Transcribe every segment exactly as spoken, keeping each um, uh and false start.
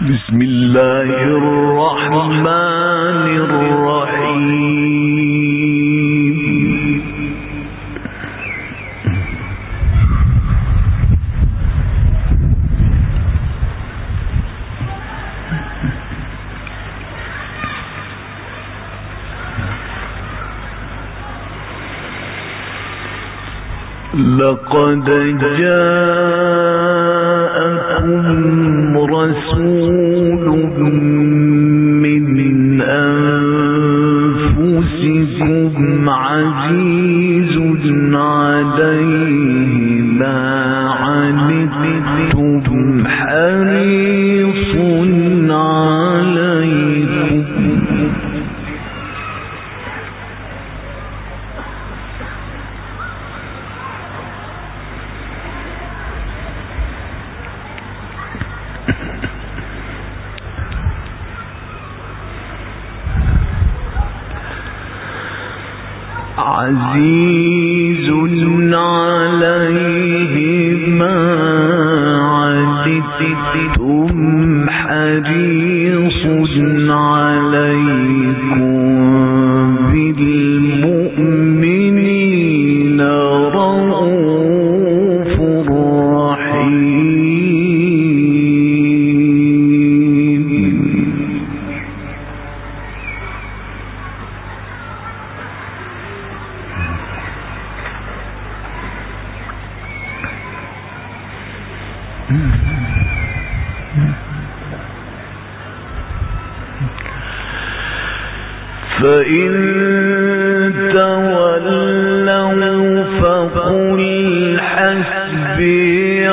بسم الله الرحمن الرحيم. لقد جاءكم رسول من أنفسكم عزيز عليه ما عنتم حريص عليكم عزيز عليه ما عنتم حريص عليكم بالمؤمنين رؤوف رحيم. فإن تولوا فقل حسبي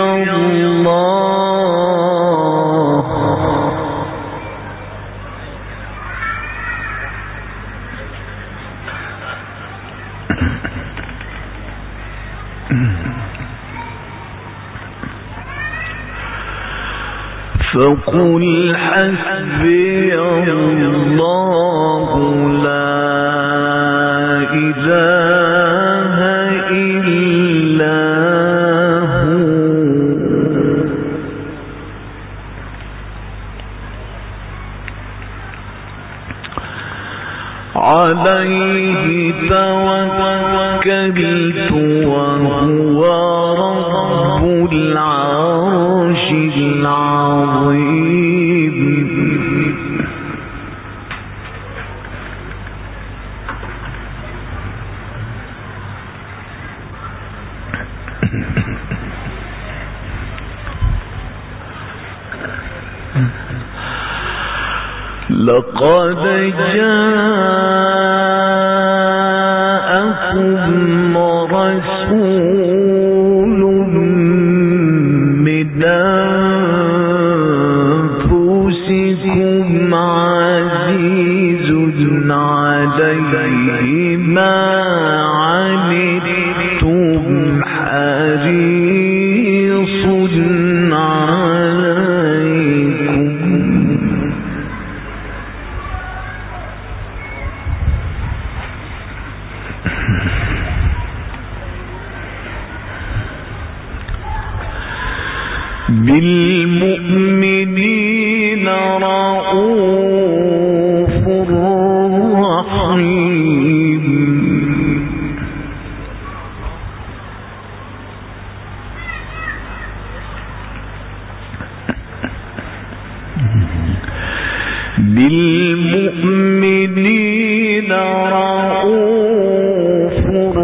الله فقل حسبي الله لا إله إلا هو عليه توكلت وهو رب العرش العظيم. لقد جاءكم رسول من أنفسكم عزيز عليه ما عنتم حريص عليكم بالمؤمنين رؤوف رحيم. بالمؤمنين رؤوف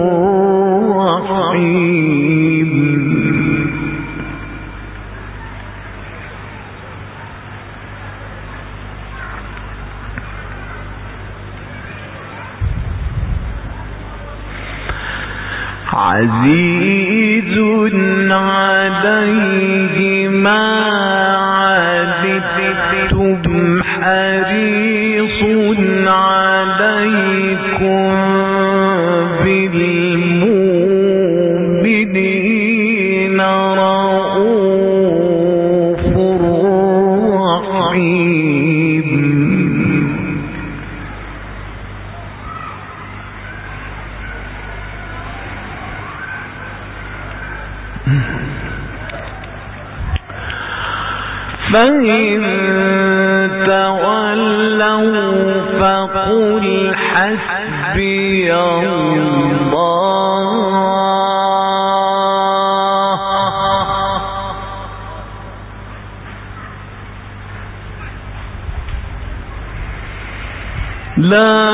رحيم. عزيز عليه ما عنتم حريص عليكم بالمؤمنين رؤوف رحيم. فإن تولوا فقل حسبي الله لا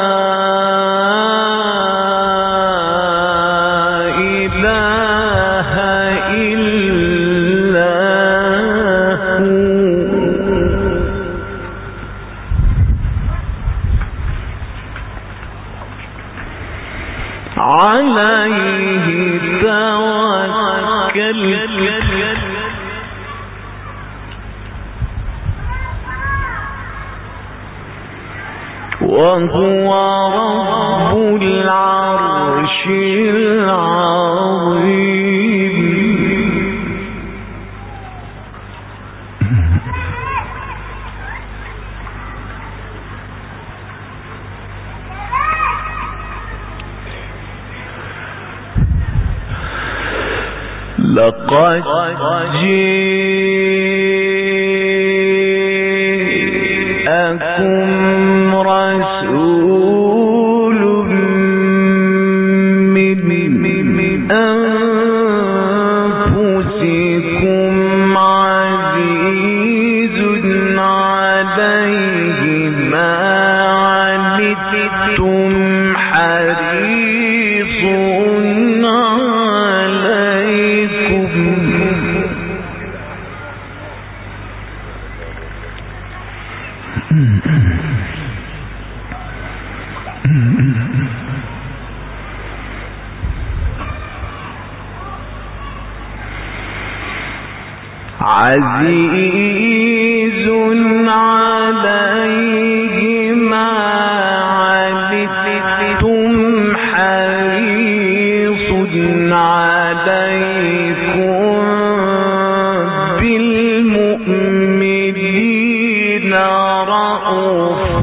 إله إلا هو عليه توكلت وهو رب العرش العظيم لقد جاءكم رسول من أنفسكم عزيز عليه ما عنتم حريص عليكم عزيز عليه ما عنتم حريص عليكم بالمؤمنين رءوف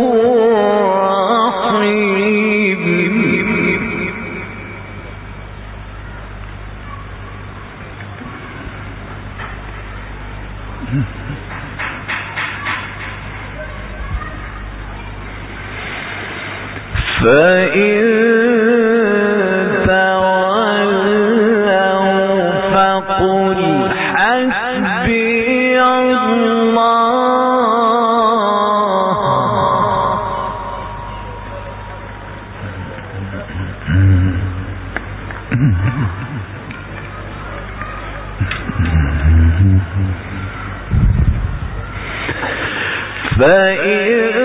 فإن تولوا فقل حسبي الله فإن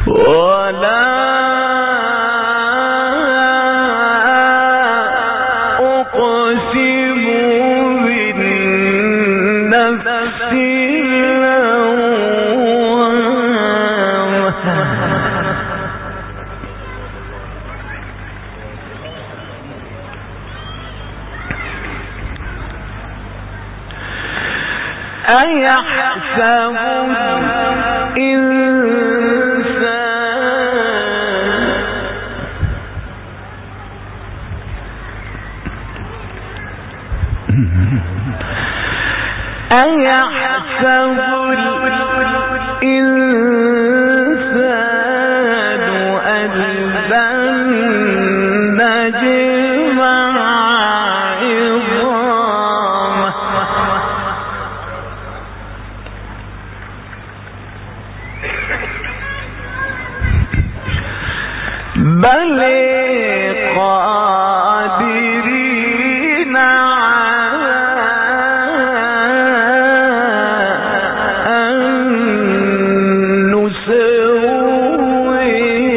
ولا أقسم بالنفس أيحسب الإنسان أيحسب الإنسان أن لن نجمع عظامه بل قادرين على أن نسوي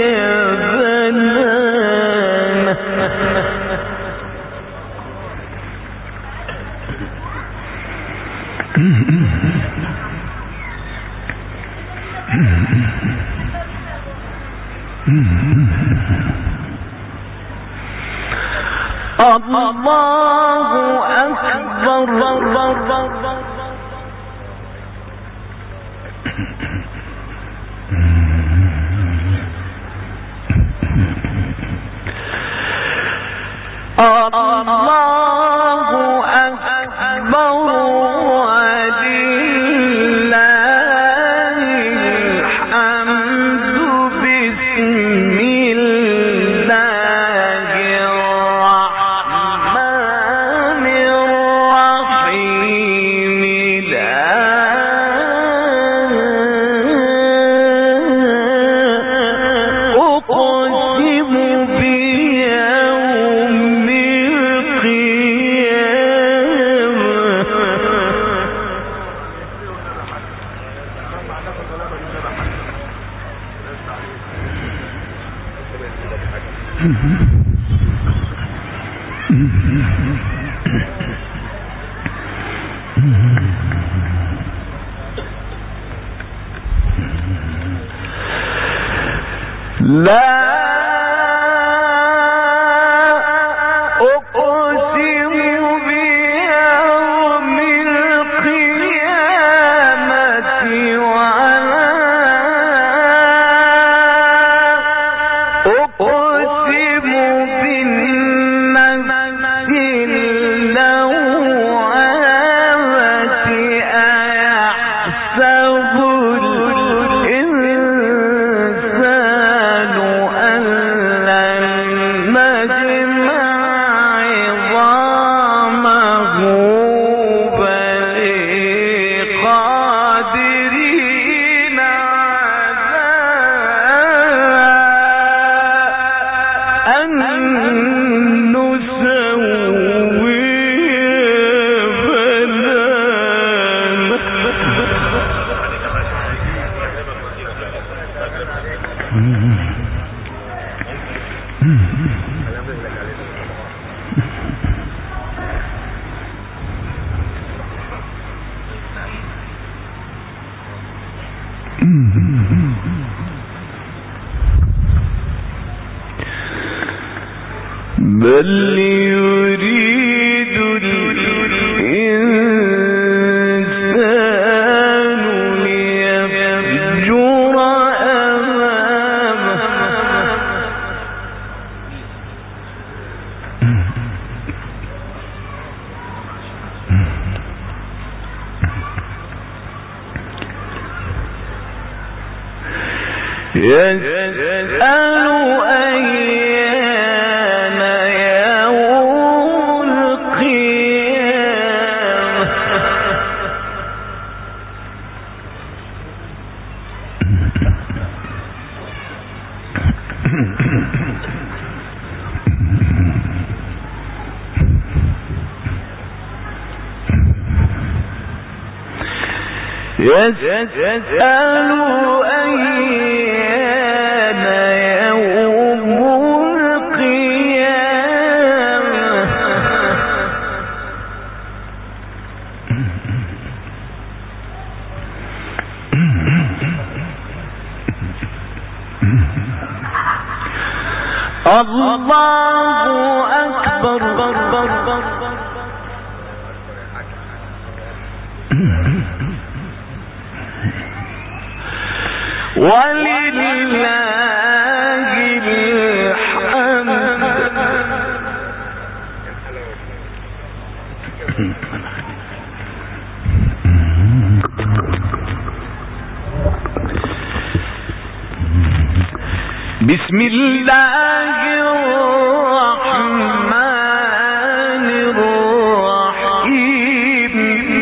بنانه الله أكبر الله أكبر ولله الحمد بسم الله الرحمن الرحيم لا أقسم بيوم لا أقسم بيوم القيامة ولا أقسم بالنفس اللوامة أيحسب الإنسان أن لن نجمع عظامه بل قادرين على أن نسوي بل يريد الإنسان ليفجر أمامه يسأل أيان يوم القيامة يسأل أيان الله أكبر ولله الحمد. بسم الله الرحمن الرحيم.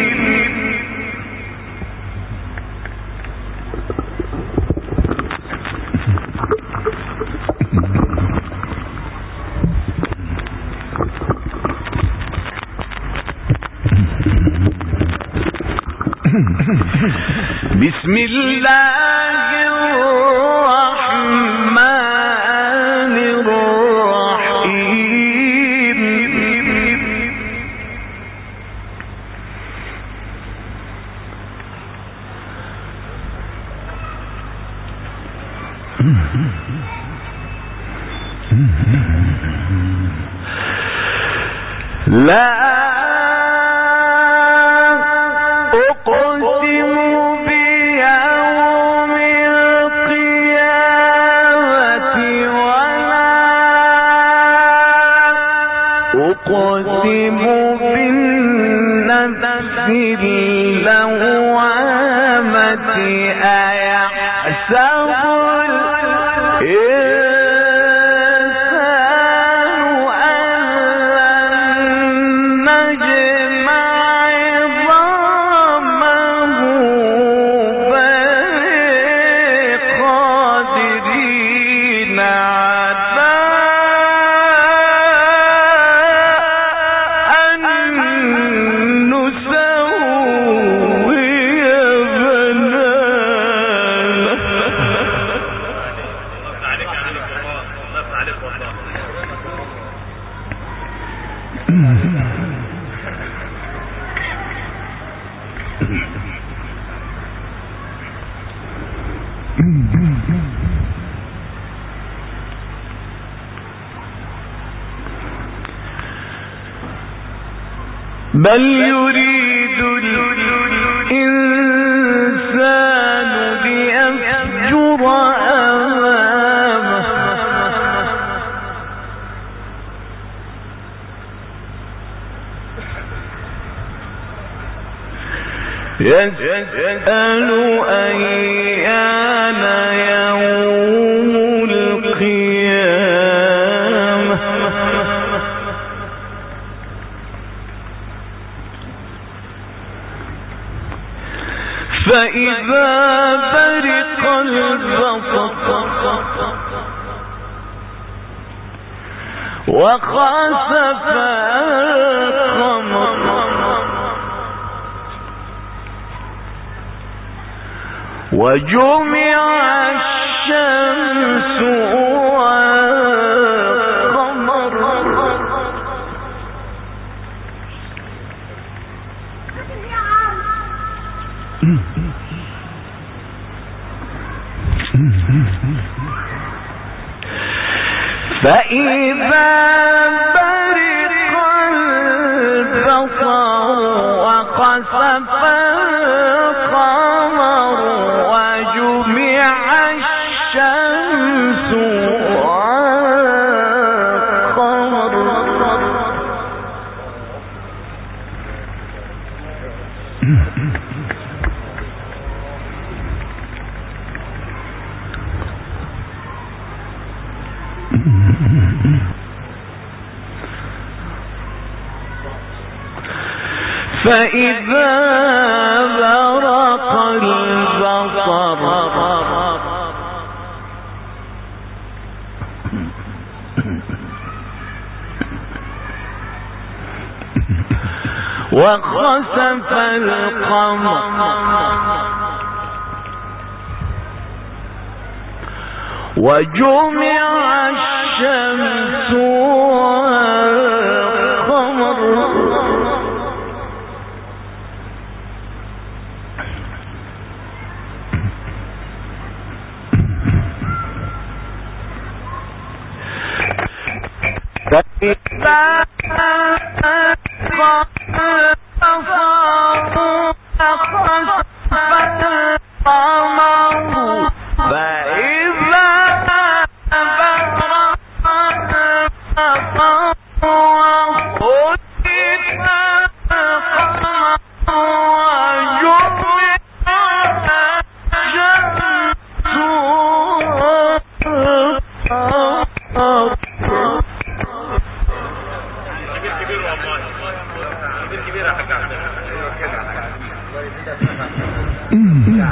بسم الله الرحمن الرحيم. لا أقسم بيوم القيامة ولا أقسم بالنفس اللوامة أيحسب بل يريد الإنسان ليفجر أمامه يسأل أيان يوم القيامة فإذا برق البصر وخسف القمر وجمع الشمس والقمر فإذا برق البصر وخسف القمر وجمع الشمس والقمر فإذا برق البصر وخسف القمر وجمع الشمس والقمر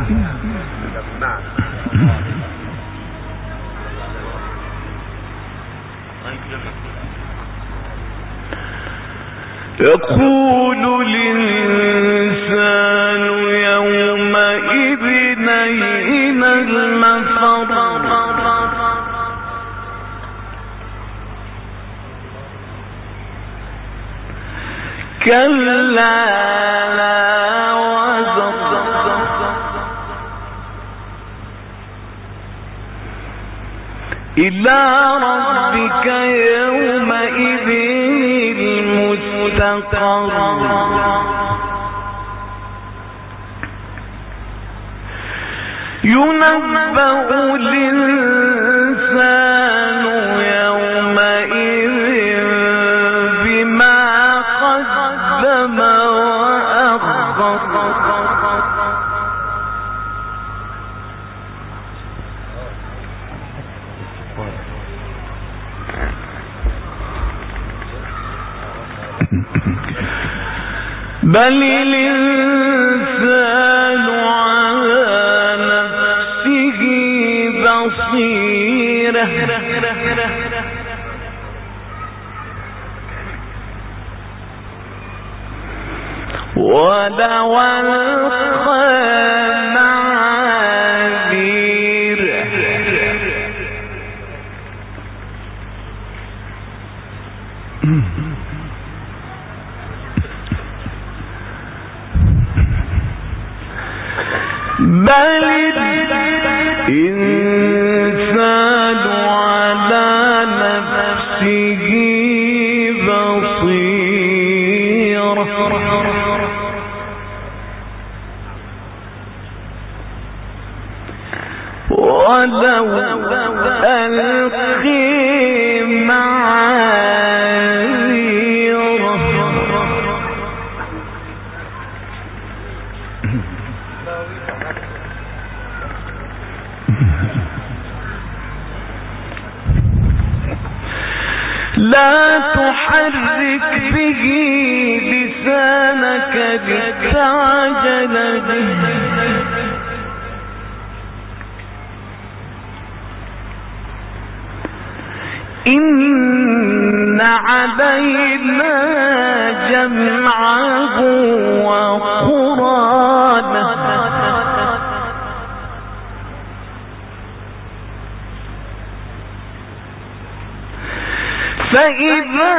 يقول الإنسان يومئذ أين المفر كلا لا وزر إلى ربك يومئذ المستقر ينبأ الإنسان يومئذ بما قدم وأخر بل الإنسان على نفسه بصيرة ولو ألقى معاذيره بل الإنسان على نفسه بصيرة ولو ألقي معاذيره لا تحرك به لسانك لتعجل به إن علينا جمعه وقرآنه فإذا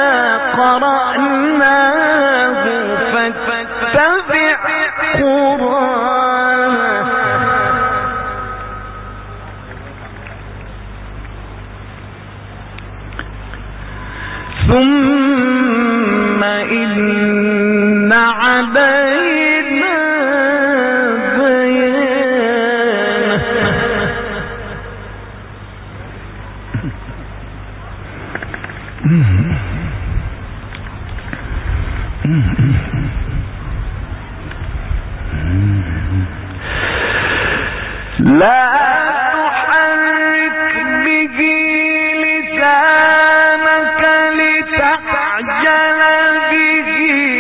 قرأناه فاتبع قرآنه ثم إن علينا بيانه لا تحرك به لسانك لتعجل به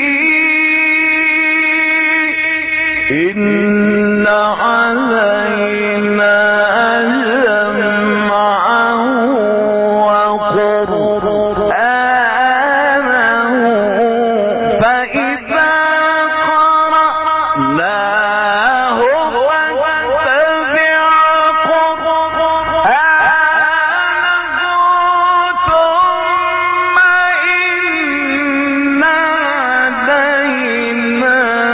إن علينا جمعه وقرآنه فإذا قرأناه فاتبع قرآنه ثم إن علينا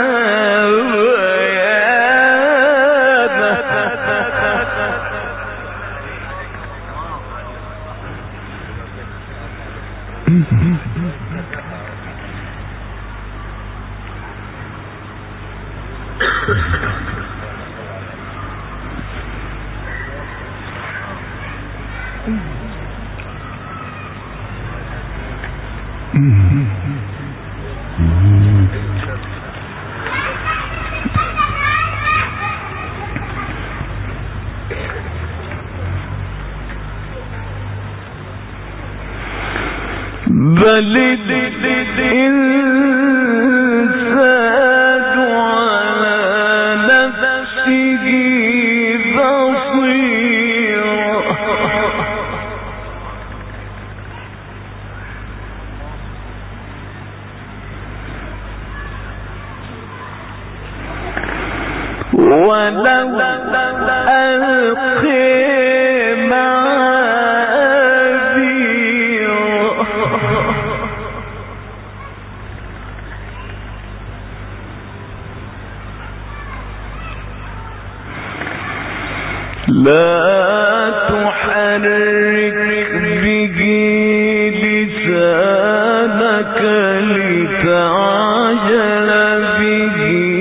بل الإنسان على نفسه ولو ألقي لا تحرك به لسانك لتعجل به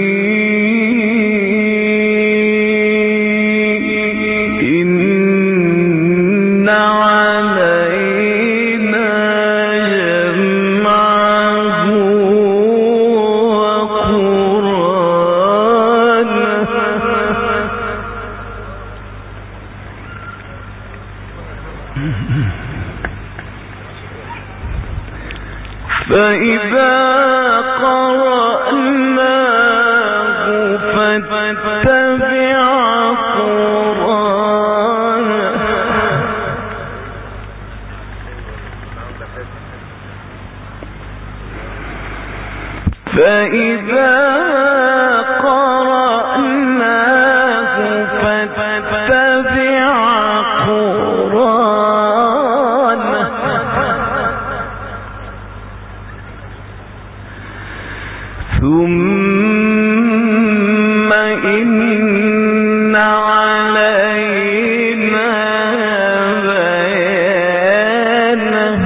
إن علينا جمعه وقرآنه فإذا قرأناه فاتبع قرآنه فإذا قرأناه فاتبع قرآنه ثم إن علينا بيانه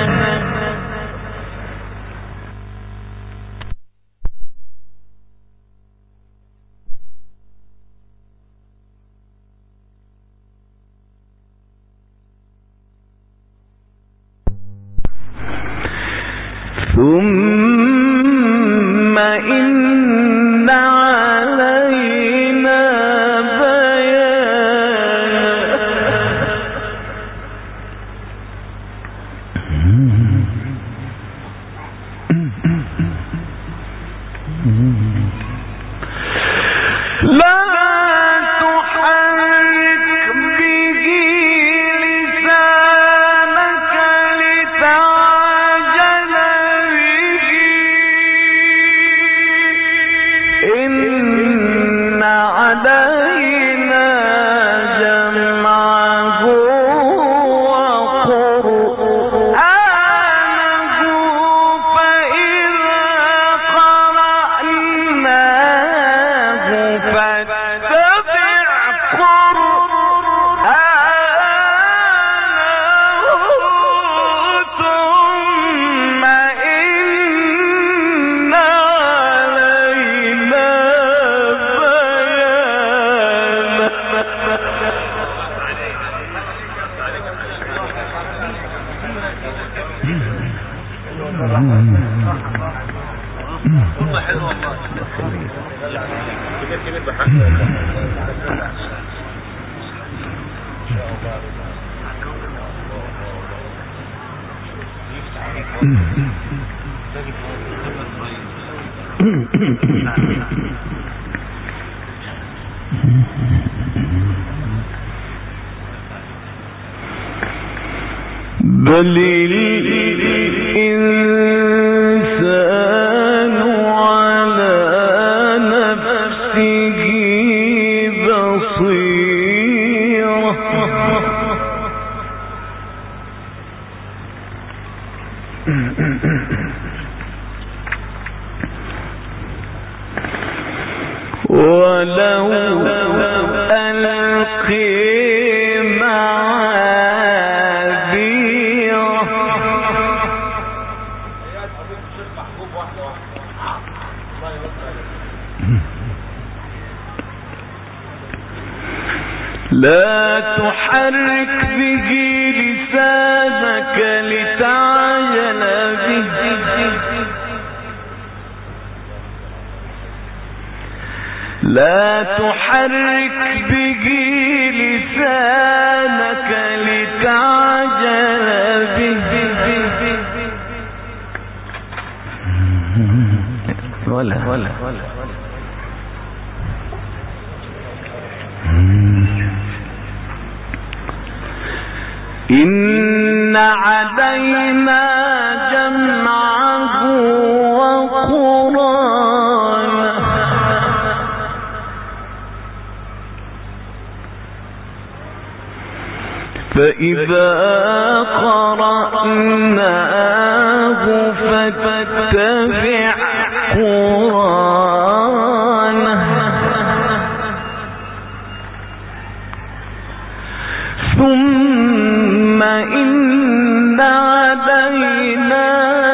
ثم إن علينا بيانه لا تحرك به لسانك لتعجل به إن علينا جمعه وقرآنه فإذا قرأناه فاتبع قرآنه ثم إن علينا بل الإنسان على نفسه بصيرة ولو ألقي لا تحرك به لسانك لتعجل به لا تحرك به لسانك لتعجل به ولا ولا إن علينا جمعه وقرآنه فإذا قرأناه فاتبع قرآنه ثم إن علينا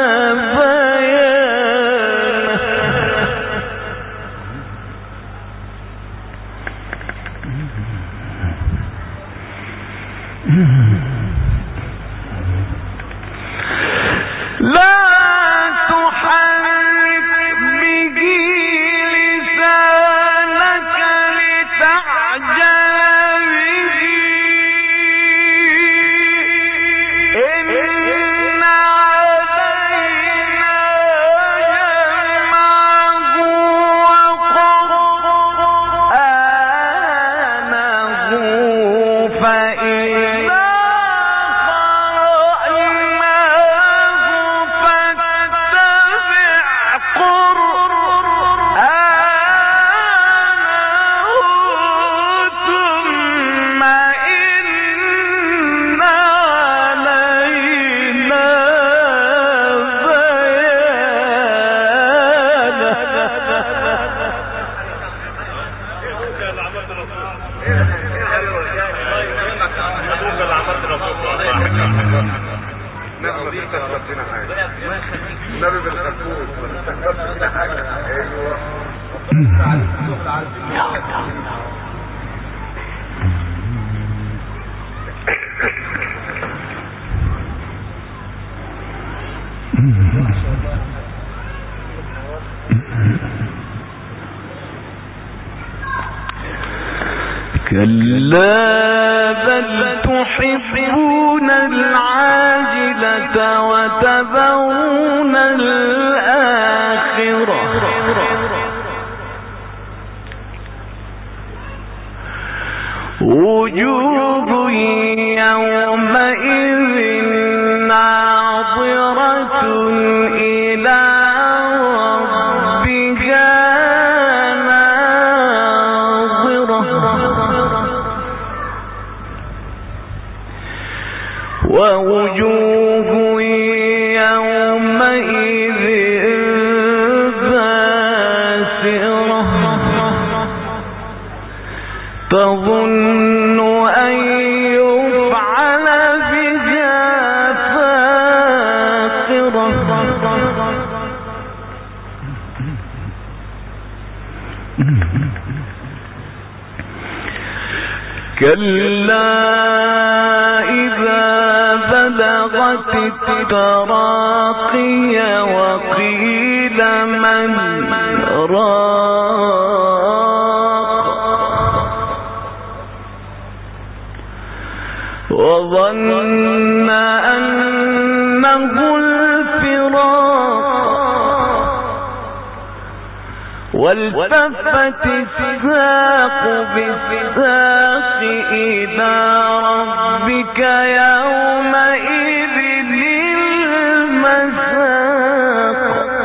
كلا بل تحبون العاجلة وتذرون الآخرة وجوه يومئذ ناظرة إلى ربها ووجوه يومئذ باسرة تظن أن يفعل بها فاقرة كلا إذا بلغت التراقي وقيل من راق وظن أنه الفراق والتفت الساق بالساق إلى ربك يومئذ المساق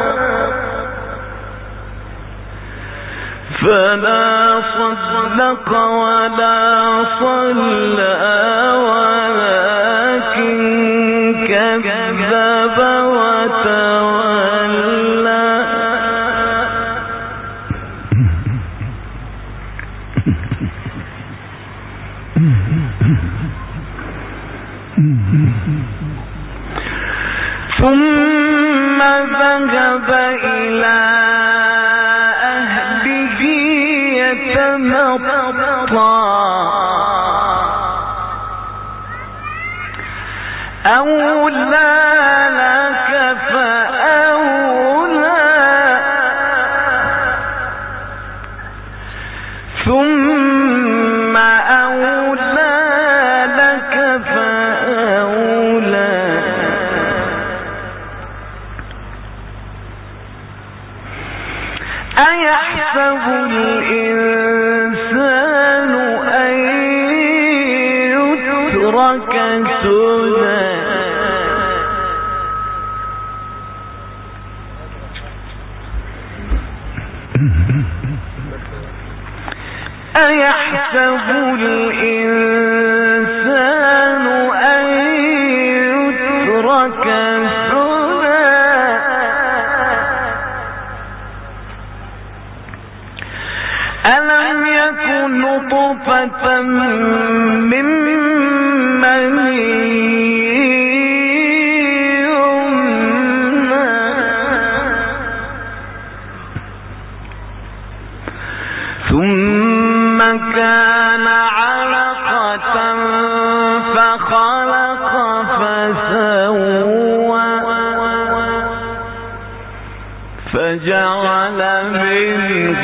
فلا صدق ولا صلى ولكن كذب وتولى ثم ذهب إلى أهله يتمطى أولى لك فأولى ثم أولى لك فأولى أيحسب الإنسان أن يترك سدى أيحسب الإنسان ألم يكن نطفة من مني ثم كان علقة فخلق فسوى فجعل منه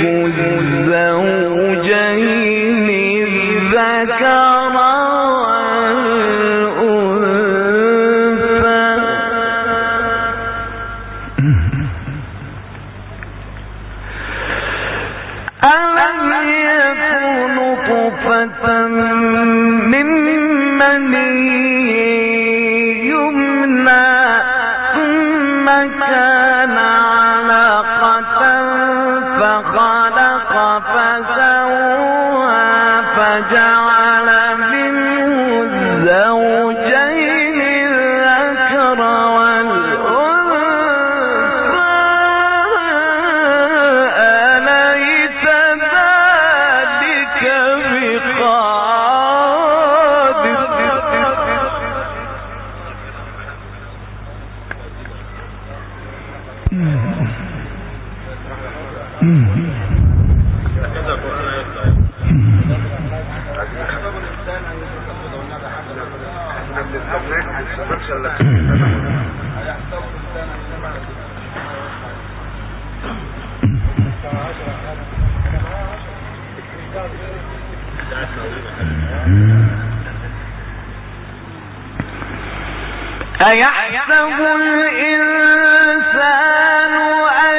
الزوجين الذكر والأنثى ألم يكن نطفة من مني يمنى ثم كان علقة فخلق فسوى فجعل منه الزوجين الذكر والأنثى أليس ذلك بقادر أيحسب الإنسان أن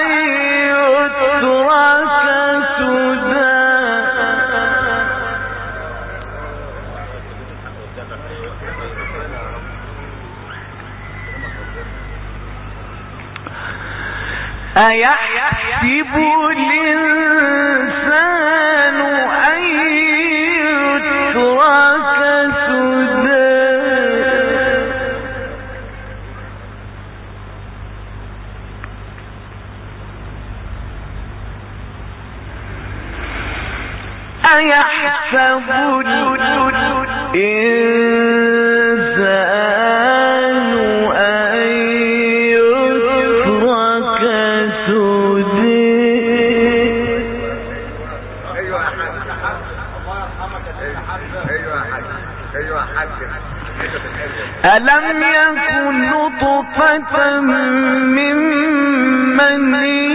يترك سدى أيحسب الإنسان أن يترك سدى أيحسب الإنسان أن يترك سدى ألم يكن نطفة من مني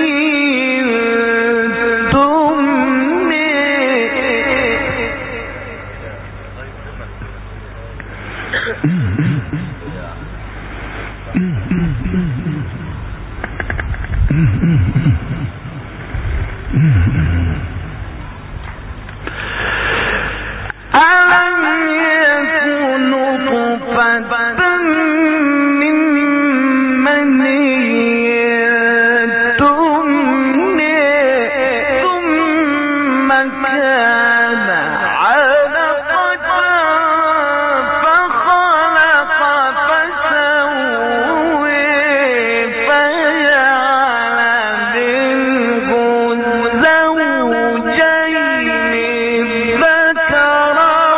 ألم يكن نطفة من مني تمنى ثم كان علقة فخلق فسوى فجعل منه الزوجين الذكر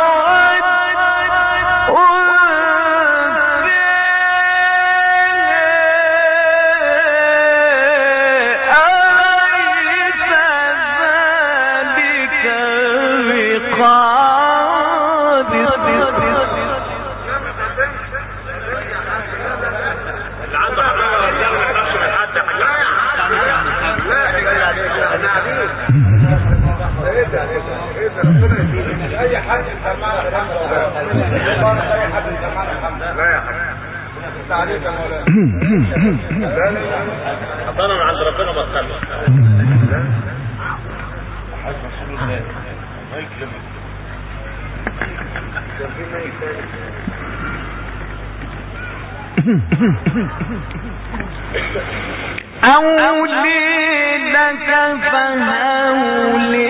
اي حد سمعنا الحمد لله اي حد سمعنا الحمد لله لا يا حاج تعليق يا مولانا لا لا حضرنا من عند ربنا ما تخلص لا حاج رسول الله الله يكرمك أولي لك فهولي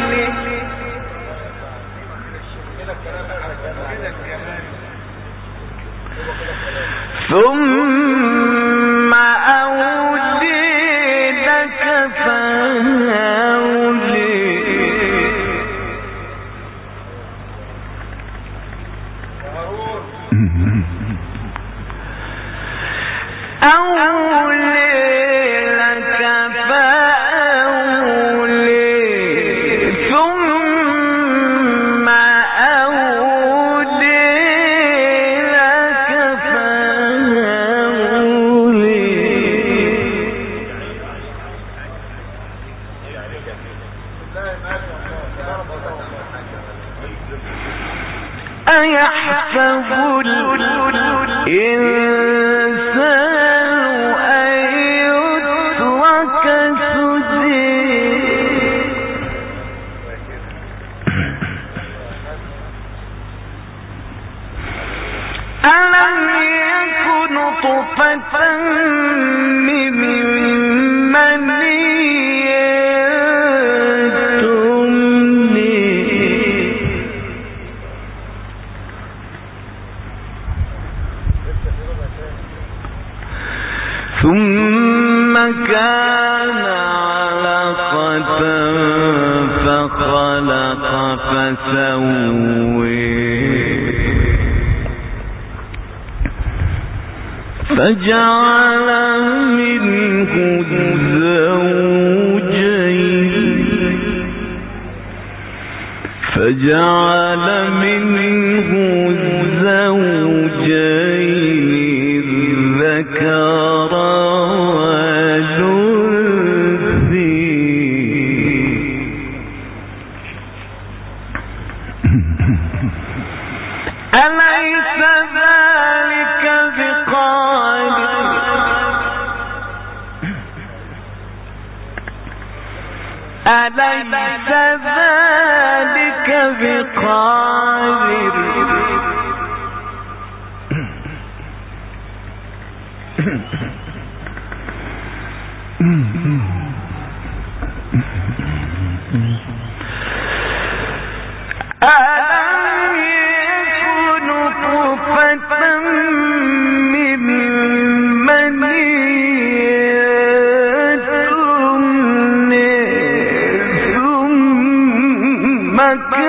ثم أولي لك فهولي ثم كان علقة فخلق فسوي فجعل منه الزوجين فجعل منه الزوجين الذكر أليس ذلك بقادر ألم يكن نطفة من مني ثم